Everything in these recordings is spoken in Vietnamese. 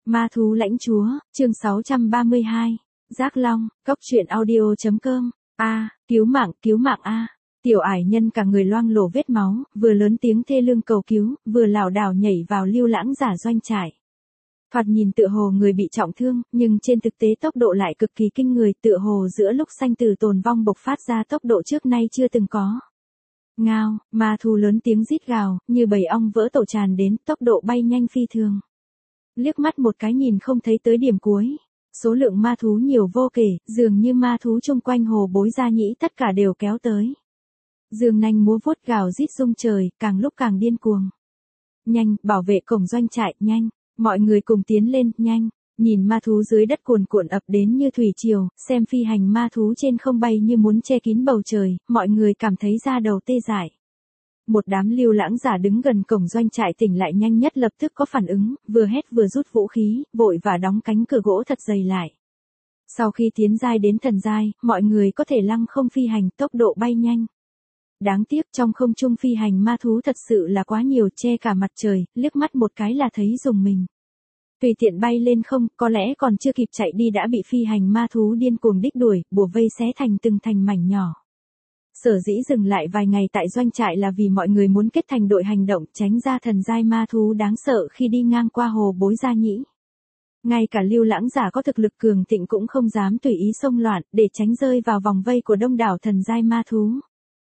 Ma thú lãnh chúa, chương 632. Giác Long, Cốc truyện audio.com. Cứu mạng a. Tiểu ải nhân cả người loang lổ vết máu, vừa lớn tiếng thê lương cầu cứu, vừa lảo đảo nhảy vào lưu lãng giả doanh trại. Thoạt nhìn tựa hồ người bị trọng thương, nhưng trên thực tế tốc độ lại cực kỳ kinh người, tựa hồ giữa lúc sanh tử tồn vong bộc phát ra tốc độ trước nay chưa từng có. Ngao, ma thú lớn tiếng rít gào, như bầy ong vỡ tổ tràn đến, tốc độ bay nhanh phi thường. Liếc mắt một cái nhìn không thấy tới điểm cuối. Số lượng ma thú nhiều vô kể, dường như ma thú chung quanh hồ Bối Gia Nhĩ tất cả đều kéo tới. Dương nanh múa vuốt gào rít rung trời, càng lúc càng điên cuồng. Nhanh, bảo vệ cổng doanh trại, nhanh. Mọi người cùng tiến lên, nhanh. Nhìn ma thú dưới đất cuồn cuộn ập đến như thủy triều, xem phi hành ma thú trên không bay như muốn che kín bầu trời, mọi người cảm thấy da đầu tê dại. Một đám lưu lãng giả đứng gần cổng doanh trại tỉnh lại nhanh nhất lập tức có phản ứng, vừa hét vừa rút vũ khí, vội và đóng cánh cửa gỗ thật dày lại. Sau khi tiến giai đến thần giai, mọi người có thể lăng không phi hành, tốc độ bay nhanh. Đáng tiếc trong không trung phi hành ma thú thật sự là quá nhiều, che cả mặt trời, liếc mắt một cái là thấy rùng mình. Tùy tiện bay lên không, có lẽ còn chưa kịp chạy đi đã bị phi hành ma thú điên cuồng đích đuổi, bủa vây xé thành từng thành mảnh nhỏ. Sở dĩ dừng lại vài ngày tại doanh trại là vì mọi người muốn kết thành đội hành động, tránh ra thần giai ma thú đáng sợ khi đi ngang qua hồ Bối Gia Nhĩ. Ngay cả lưu lãng giả có thực lực cường thịnh cũng không dám tùy ý xông loạn, để tránh rơi vào vòng vây của đông đảo thần giai ma thú.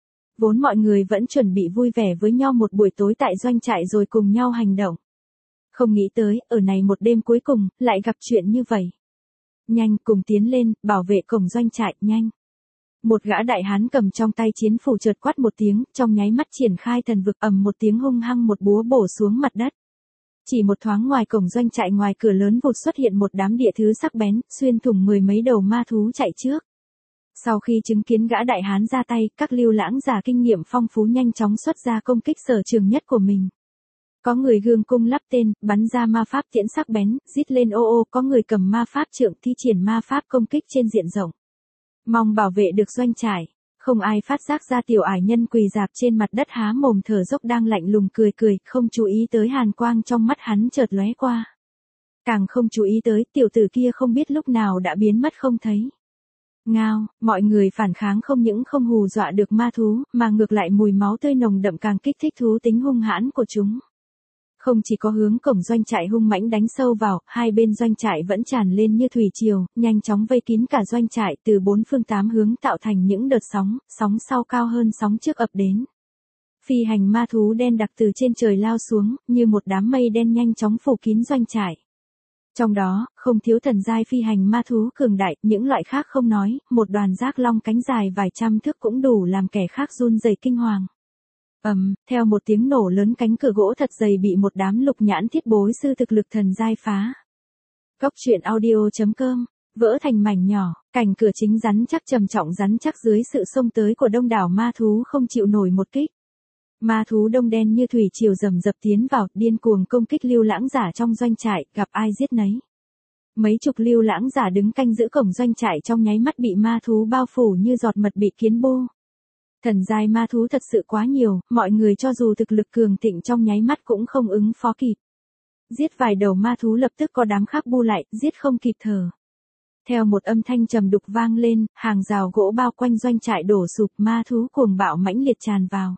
Vốn mọi người vẫn chuẩn bị vui vẻ với nhau một buổi tối tại doanh trại rồi cùng nhau hành động. Không nghĩ tới, ở này một đêm cuối cùng, lại gặp chuyện như vậy. Nhanh, cùng tiến lên, bảo vệ cổng doanh trại, nhanh. Một gã đại hán cầm trong tay chiến phủ chợt quát một tiếng, trong nháy mắt triển khai thần vực, ầm một tiếng hung hăng một búa bổ xuống mặt đất. Chỉ một thoáng ngoài cổng doanh trại, ngoài cửa lớn vụt xuất hiện một đám địa thứ sắc bén, xuyên thủng mười mấy đầu ma thú chạy trước. Sau khi chứng kiến gã đại hán ra tay, các lưu lãng giả kinh nghiệm phong phú nhanh chóng xuất ra công kích sở trường nhất của mình. Có người gương cung lắp tên, bắn ra ma pháp tiễn sắc bén, rít lên ô ô, có người cầm ma pháp trượng thi triển ma pháp công kích trên diện rộng. Mong bảo vệ được doanh trại. Không ai phát giác ra tiểu ải nhân quỳ rạp trên mặt đất há mồm thở dốc đang lạnh lùng cười, không chú ý tới hàn quang trong mắt hắn chợt lóe qua. Càng không chú ý tới tiểu tử kia không biết lúc nào đã biến mất không thấy. Ngao, mọi người phản kháng không những không hù dọa được ma thú, mà ngược lại mùi máu tươi nồng đậm càng kích thích thú tính hung hãn của chúng. Không chỉ có hướng cổng doanh trại hung mãnh đánh sâu vào, hai bên doanh trại vẫn tràn lên như thủy triều, nhanh chóng vây kín cả doanh trại từ bốn phương tám hướng tạo thành những đợt sóng, sóng sau cao hơn sóng trước ập đến. Phi hành ma thú đen đặc từ trên trời lao xuống, như một đám mây đen nhanh chóng phủ kín doanh trại. Trong đó, không thiếu thần giai phi hành ma thú cường đại, những loại khác không nói, một đoàn giác long cánh dài vài trăm thước cũng đủ làm kẻ khác run rẩy kinh hoàng. Theo một tiếng nổ lớn cánh cửa gỗ thật dày bị một đám lục nhãn thiết bối sư thực lực thần giai phá. Cốc truyện audio.com, vỡ thành mảnh nhỏ, cảnh cửa chính rắn chắc trầm trọng rắn chắc dưới sự xông tới của đông đảo ma thú không chịu nổi một kích. Ma thú đông đen như thủy triều rầm rập tiến vào, điên cuồng công kích lưu lãng giả trong doanh trại, gặp ai giết nấy. Mấy chục lưu lãng giả đứng canh giữ cổng doanh trại trong nháy mắt bị ma thú bao phủ như giọt mật bị kiến bô. Thần giai ma thú thật sự quá nhiều, mọi người cho dù thực lực cường thịnh trong nháy mắt cũng không ứng phó kịp. Giết vài đầu ma thú lập tức có đám khác bu lại, giết không kịp thở. Theo một âm thanh trầm đục vang lên, hàng rào gỗ bao quanh doanh trại đổ sụp, ma thú cuồng bạo mãnh liệt tràn vào.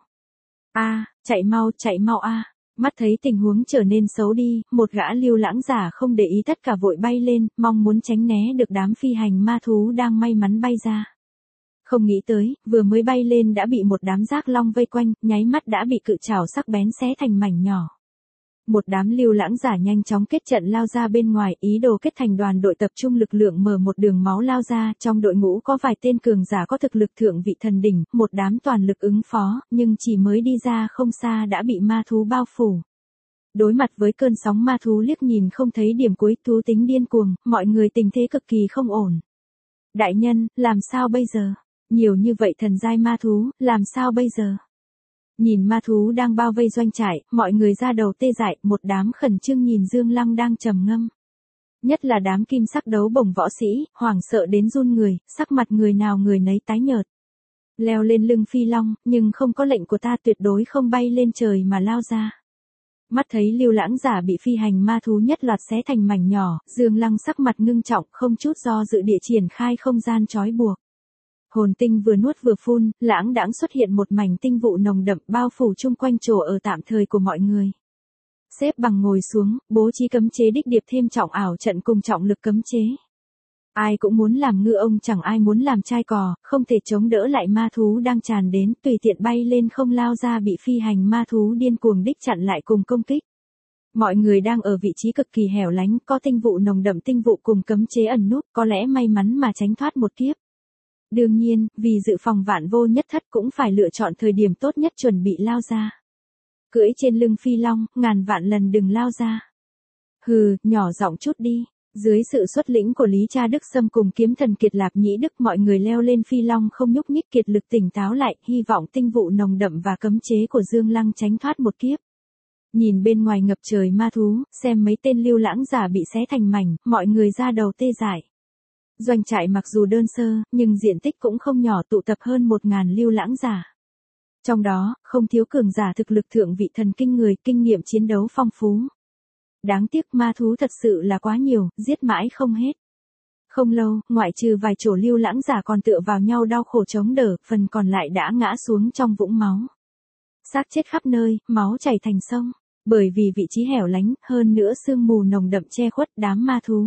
Chạy mau a. Mắt thấy tình huống trở nên xấu đi, một gã lưu lãng giả không để ý tất cả vội bay lên, mong muốn tránh né được đám phi hành ma thú đang may mắn bay ra. Không nghĩ tới, vừa mới bay lên đã bị một đám giác long vây quanh, nháy mắt đã bị cự trảo sắc bén xé thành mảnh nhỏ. Một đám lưu lãng giả nhanh chóng kết trận lao ra bên ngoài, ý đồ kết thành đoàn đội tập trung lực lượng mở một đường máu lao ra, trong đội ngũ có vài tên cường giả có thực lực thượng vị thần đỉnh, một đám toàn lực ứng phó, nhưng chỉ mới đi ra không xa đã bị ma thú bao phủ. Đối mặt với cơn sóng ma thú liếc nhìn không thấy điểm cuối, thú tính điên cuồng, mọi người tình thế cực kỳ không ổn. Đại nhân, làm sao bây giờ? Nhiều như vậy thần giai ma thú, làm sao bây giờ? Nhìn ma thú đang bao vây doanh trại, mọi người ra đầu tê dại, một đám khẩn trương nhìn Dương Lăng đang trầm ngâm. Nhất là đám kim sắc đấu bổng võ sĩ, hoảng sợ đến run người, sắc mặt người nào người nấy tái nhợt. Leo lên lưng phi long, nhưng không có lệnh của ta tuyệt đối không bay lên trời mà lao ra. Mắt thấy Lưu Lãng Giả bị phi hành ma thú nhất loạt xé thành mảnh nhỏ, Dương Lăng sắc mặt ngưng trọng, không chút do dự địa triển khai không gian trói buộc. Hồn tinh vừa nuốt vừa phun, lãng đãng xuất hiện một mảnh tinh vụ nồng đậm bao phủ chung quanh chỗ ở tạm thời của mọi người. Xếp bằng ngồi xuống, bố trí cấm chế đích điệp thêm trọng ảo trận cùng trọng lực cấm chế. Ai cũng muốn làm ngư ông chẳng ai muốn làm trai cò, không thể chống đỡ lại ma thú đang tràn đến, tùy tiện bay lên không lao ra bị phi hành ma thú điên cuồng đích chặn lại cùng công kích. Mọi người đang ở vị trí cực kỳ hẻo lánh, có tinh vụ nồng đậm tinh vụ cùng cấm chế ẩn núp, có lẽ may mắn mà tránh thoát một kiếp. Đương nhiên, vì dự phòng vạn vô nhất thất cũng phải lựa chọn thời điểm tốt nhất chuẩn bị lao ra. Cưỡi trên lưng phi long, ngàn vạn lần đừng lao ra. Hừ, nhỏ giọng chút đi. Dưới sự xuất lĩnh của Lý Cha Đức Sâm cùng kiếm thần Kiệt Lạp Nhĩ Đức, mọi người leo lên phi long không nhúc nhích, kiệt lực tỉnh táo lại, hy vọng tinh vụ nồng đậm và cấm chế của Dương Lăng tránh thoát một kiếp. Nhìn bên ngoài ngập trời ma thú, xem mấy tên Lưu Lãng Giả bị xé thành mảnh, mọi người ra đầu tê dại. Doanh trại mặc dù đơn sơ, nhưng diện tích cũng không nhỏ, tụ tập hơn 1000 Lưu Lãng Giả. Trong đó, không thiếu cường giả thực lực thượng vị thần kinh người, kinh nghiệm chiến đấu phong phú. Đáng tiếc ma thú thật sự là quá nhiều, giết mãi không hết. Không lâu, ngoại trừ vài chỗ Lưu Lãng Giả còn tựa vào nhau đau khổ chống đỡ, phần còn lại đã ngã xuống trong vũng máu. Xác chết khắp nơi, máu chảy thành sông. Bởi vì vị trí hẻo lánh, hơn nữa sương mù nồng đậm che khuất đám ma thú.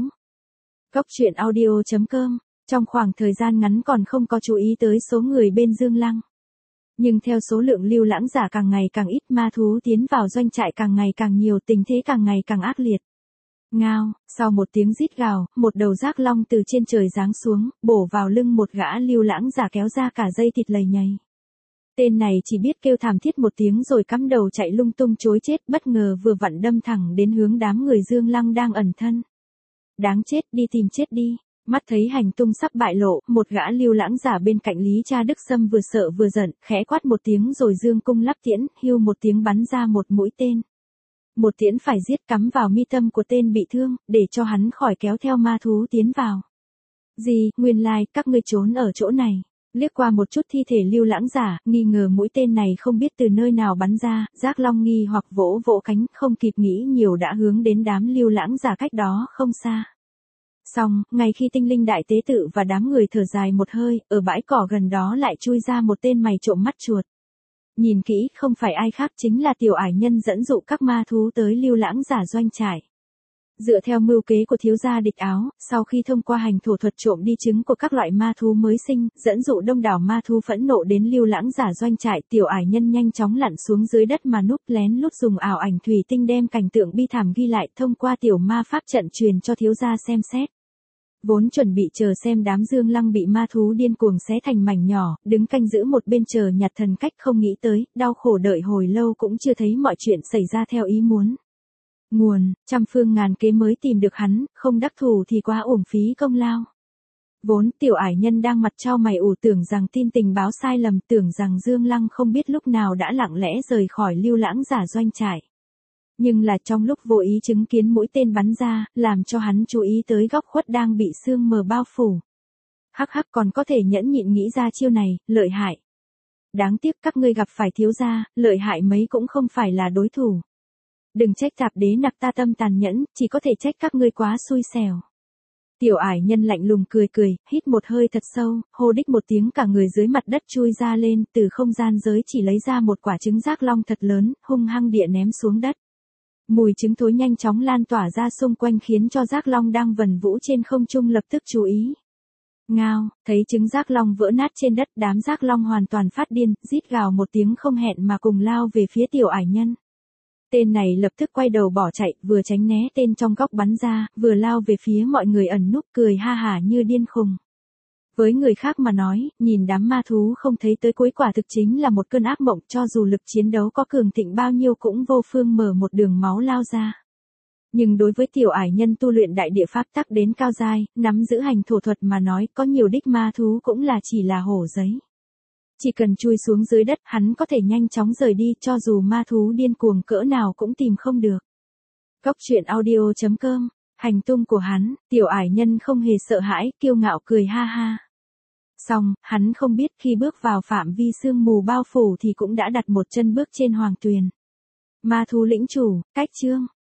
Cốc truyện audio.com, trong khoảng thời gian ngắn còn không có chú ý tới số người bên Dương Lăng. Nhưng theo số lượng Lưu Lãng Giả càng ngày càng ít, ma thú tiến vào doanh trại càng ngày càng nhiều, tình thế càng ngày càng ác liệt. Ngao, sau một tiếng rít gào, một đầu giác long từ trên trời giáng xuống, bổ vào lưng một gã Lưu Lãng Giả kéo ra cả dây thịt lầy nhầy. Tên này chỉ biết kêu thảm thiết một tiếng rồi cắm đầu chạy lung tung chối chết, bất ngờ vừa vặn đâm thẳng đến hướng đám người Dương Lăng đang ẩn thân. Đáng chết, đi tìm chết đi. Mắt thấy hành tung sắp bại lộ, một gã Lưu Lãng Giả bên cạnh Lý Cha Đức Sâm vừa sợ vừa giận, khẽ quát một tiếng rồi dương cung lắp tiễn, hưu một tiếng bắn ra một mũi tên. Một tiễn phải giết cắm vào mi tâm của tên bị thương, để cho hắn khỏi kéo theo ma thú tiến vào. Gì, nguyên lai, các ngươi trốn ở chỗ này. Liếc qua một chút thi thể Lưu Lãng Giả, nghi ngờ mũi tên này không biết từ nơi nào bắn ra, Giác Long nghi hoặc vỗ vỗ cánh, không kịp nghĩ nhiều đã hướng đến đám Lưu Lãng Giả cách đó không xa. Xong, ngay khi tinh linh đại tế tự và đám người thở dài một hơi, ở bãi cỏ gần đó lại chui ra một tên mày trộm mắt chuột. Nhìn kỹ, không phải ai khác chính là Tiểu Ải Nhân dẫn dụ các ma thú tới Lưu Lãng Giả doanh trại. Dựa theo mưu kế của thiếu gia Địch Áo, sau khi thông qua hành thổ thuật trộm đi trứng của các loại ma thú mới sinh, dẫn dụ đông đảo ma thú phẫn nộ đến Lưu Lãng Giả doanh trại, Tiểu Ải Nhân nhanh chóng lặn xuống dưới đất mà núp lén lút dùng ảo ảnh thủy tinh đem cảnh tượng bi thảm ghi lại, thông qua tiểu ma pháp trận truyền cho thiếu gia xem xét. Vốn chuẩn bị chờ xem đám Dương Lăng bị ma thú điên cuồng xé thành mảnh nhỏ, đứng canh giữ một bên chờ nhặt thần cách, không nghĩ tới, đau khổ đợi hồi lâu cũng chưa thấy mọi chuyện xảy ra theo ý muốn. Nguồn, trăm phương ngàn kế mới tìm được hắn, không đắc thủ thì quá uổng phí công lao. Vốn Tiểu Ải Nhân đang mặt trao mày ủ tưởng rằng tin tình báo sai lầm, tưởng rằng Dương Lăng không biết lúc nào đã lặng lẽ rời khỏi Lưu Lãng Giả doanh trại. Nhưng là trong lúc vô ý chứng kiến mũi tên bắn ra, làm cho hắn chú ý tới góc khuất đang bị sương mờ bao phủ. Hắc hắc, còn có thể nhẫn nhịn nghĩ ra chiêu này, lợi hại. Đáng tiếc các ngươi gặp phải thiếu gia, lợi hại mấy cũng không phải là đối thủ. Đừng trách Tạp Đế Nặc ta tâm tàn nhẫn, chỉ có thể trách các ngươi quá xui xẻo. Tiểu Ải Nhân lạnh lùng cười cười, hít một hơi thật sâu, hô đích một tiếng cả người dưới mặt đất chui ra lên, từ không gian giới chỉ lấy ra một quả trứng giác long thật lớn, hung hăng địa ném xuống đất. Mùi trứng thối nhanh chóng lan tỏa ra xung quanh khiến cho giác long đang vần vũ trên không trung lập tức chú ý. Ngao, thấy trứng giác long vỡ nát trên đất, đám giác long hoàn toàn phát điên, rít gào một tiếng không hẹn mà cùng lao về phía Tiểu Ải Nhân. Tên này lập tức quay đầu bỏ chạy, vừa tránh né tên trong góc bắn ra, vừa lao về phía mọi người ẩn núp, cười ha hả như điên khùng. Với người khác mà nói, nhìn đám ma thú không thấy tới cuối quả thực chính là một cơn ác mộng, cho dù lực chiến đấu có cường thịnh bao nhiêu cũng vô phương mở một đường máu lao ra. Nhưng đối với Tiểu Ải Nhân tu luyện đại địa pháp tắc đến cao giai, nắm giữ hành thổ thuật mà nói, có nhiều đích ma thú cũng là chỉ là hổ giấy. Chỉ cần chui xuống dưới đất, hắn có thể nhanh chóng rời đi, cho dù ma thú điên cuồng cỡ nào cũng tìm không được. Cốc truyện audio.com, hành tung của hắn, Tiểu Ải Nhân không hề sợ hãi, kiêu ngạo cười ha ha. Xong, hắn không biết khi bước vào phạm vi sương mù bao phủ thì cũng đã đặt một chân bước trên hoàng tuyền. Ma thú lĩnh chủ, cách chương.